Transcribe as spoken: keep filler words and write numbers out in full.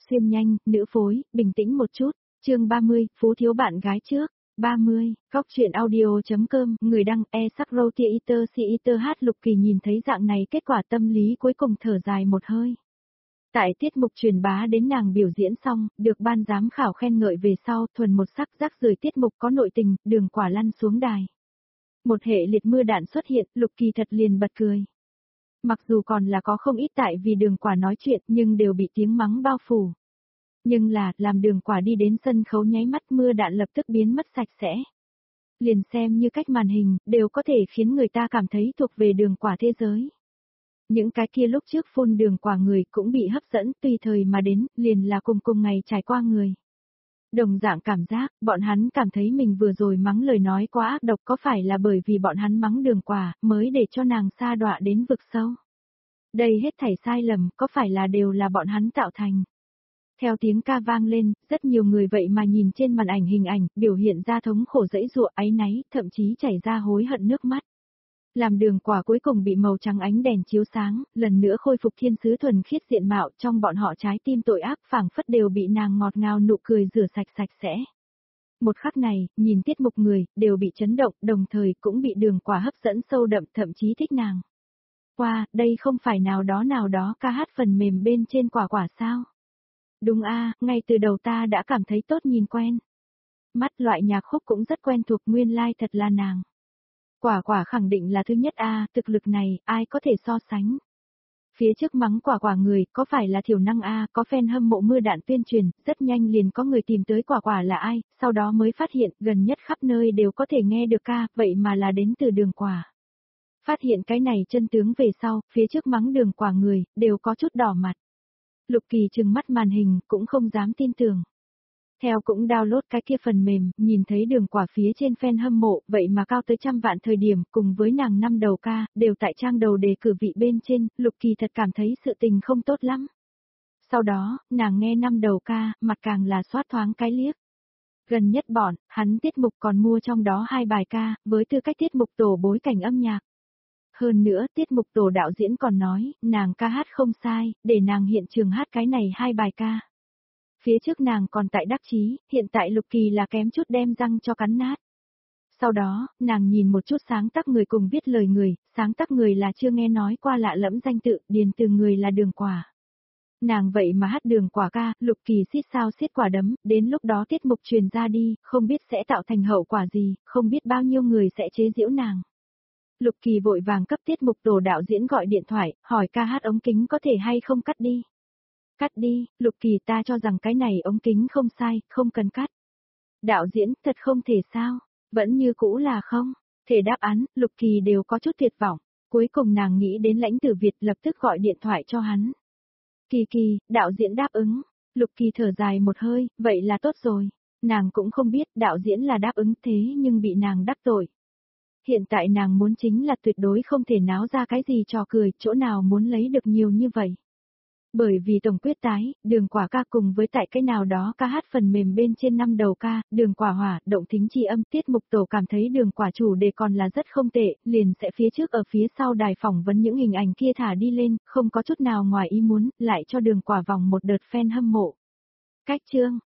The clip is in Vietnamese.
xuyên nhanh, nữ phối, bình tĩnh một chút. Chương ba mươi, Phú thiếu bạn gái trước. ba mươi, Góc truyện audio.com, người đăng e sắc roti iter si iter hát. Lục Kỳ nhìn thấy dạng này kết quả tâm lý cuối cùng thở dài một hơi. Tại tiết mục truyền bá đến nàng biểu diễn xong, được ban giám khảo khen ngợi về sau, thuần một sắc rác rưởi tiết mục có nội tình, Đường Quả lăn xuống đài. Một hệ liệt mưa đạn xuất hiện, Lục Kỳ thật liền bật cười. Mặc dù còn là có không ít tại vì Đường Quả nói chuyện nhưng đều bị tiếng mắng bao phủ. Nhưng là, làm Đường Quả đi đến sân khấu nháy mắt mưa đạn lập tức biến mất sạch sẽ. Liền xem như cách màn hình, đều có thể khiến người ta cảm thấy thuộc về Đường Quả thế giới. Những cái kia lúc trước phun Đường Quả người cũng bị hấp dẫn tùy thời mà đến, liền là cùng cùng ngày trải qua người. Đồng dạng cảm giác, bọn hắn cảm thấy mình vừa rồi mắng lời nói quá ác độc có phải là bởi vì bọn hắn mắng Đường Quả, mới để cho nàng sa đọa đến vực sâu. Đây hết thảy sai lầm, có phải là đều là bọn hắn tạo thành. Theo tiếng ca vang lên, rất nhiều người vậy mà nhìn trên màn ảnh hình ảnh, biểu hiện ra thống khổ dẫy dụa áy náy, thậm chí chảy ra hối hận nước mắt. Làm Đường Quả cuối cùng bị màu trắng ánh đèn chiếu sáng, lần nữa khôi phục thiên sứ thuần khiết diện mạo, trong bọn họ trái tim tội ác phảng phất đều bị nàng ngọt ngào nụ cười rửa sạch sạch sẽ. Một khắc này, nhìn tiết mục người, đều bị chấn động, đồng thời cũng bị Đường Quả hấp dẫn sâu đậm, thậm chí thích nàng. Wow, đây không phải nào đó nào đó ca hát phần mềm bên trên Quả Quả sao? Đúng a, ngay từ đầu ta đã cảm thấy tốt nhìn quen. Mắt loại nhạc khúc cũng rất quen thuộc, nguyên lai like thật là nàng. Quả Quả khẳng định là thứ nhất a, thực lực này, ai có thể so sánh. Phía trước mắng Quả Quả người, có phải là thiểu năng a, có fan hâm mộ mưa đạn tuyên truyền, rất nhanh liền có người tìm tới Quả Quả là ai, sau đó mới phát hiện, gần nhất khắp nơi đều có thể nghe được ca, vậy mà là đến từ Đường Quả. Phát hiện cái này chân tướng về sau, phía trước mắng Đường Quả người, đều có chút đỏ mặt. Lục Kỳ trừng mắt màn hình, cũng không dám tin tưởng. Theo cũng download cái kia phần mềm, nhìn thấy Đường Quả phía trên fan hâm mộ, vậy mà cao tới trăm vạn thời điểm, cùng với nàng năm đầu ca, đều tại trang đầu đề cử vị bên trên, Lục Kỳ thật cảm thấy sự tình không tốt lắm. Sau đó, nàng nghe năm đầu ca, mặt càng là xoát thoáng cái liếc. Gần nhất bọn, hắn tiết mục còn mua trong đó hai bài ca, với tư cách tiết mục tổ bối cảnh âm nhạc. Hơn nữa, tiết mục tổ đạo diễn còn nói, nàng ca hát không sai, để nàng hiện trường hát cái này hai bài ca. Phía trước nàng còn tại đắc chí, hiện tại Lục Kỳ là kém chút đem răng cho cắn nát. Sau đó, nàng nhìn một chút sáng tác người cùng viết lời người, sáng tác người là chưa nghe nói qua lạ lẫm danh tự, điền từ người là Đường Quả. Nàng vậy mà hát Đường Quả ca, Lục Kỳ xít sao xiết quả đấm, đến lúc đó tiết mục truyền ra đi, không biết sẽ tạo thành hậu quả gì, không biết bao nhiêu người sẽ chế giễu nàng. Lục Kỳ vội vàng cấp tiết mục tổ đạo diễn gọi điện thoại, hỏi ca hát ống kính có thể hay không cắt đi. Cắt đi, Lục Kỳ ta cho rằng cái này ống kính không sai, không cần cắt. Đạo diễn, thật không thể sao, vẫn như cũ là không. Thể đáp án, Lục Kỳ đều có chút tuyệt vọng. Cuối cùng nàng nghĩ đến Lãnh Tử Việt lập tức gọi điện thoại cho hắn. Kỳ Kỳ, đạo diễn đáp ứng. Lục Kỳ thở dài một hơi, vậy là tốt rồi. Nàng cũng không biết đạo diễn là đáp ứng thế nhưng bị nàng đắc tội. Hiện tại nàng muốn chính là tuyệt đối không thể náo ra cái gì trò cười, chỗ nào muốn lấy được nhiều như vậy. Bởi vì tổng quyết tái, Đường Quả ca cùng với tại cái nào đó ca hát phần mềm bên trên năm đầu ca, Đường Quả hỏa, động tính chi âm, tiết mục tổ cảm thấy Đường Quả chủ đề còn là rất không tệ, liền sẽ phía trước ở phía sau đài phỏng vấn những hình ảnh kia thả đi lên, không có chút nào ngoài ý muốn, lại cho Đường Quả vòng một đợt fan hâm mộ. Cách chương,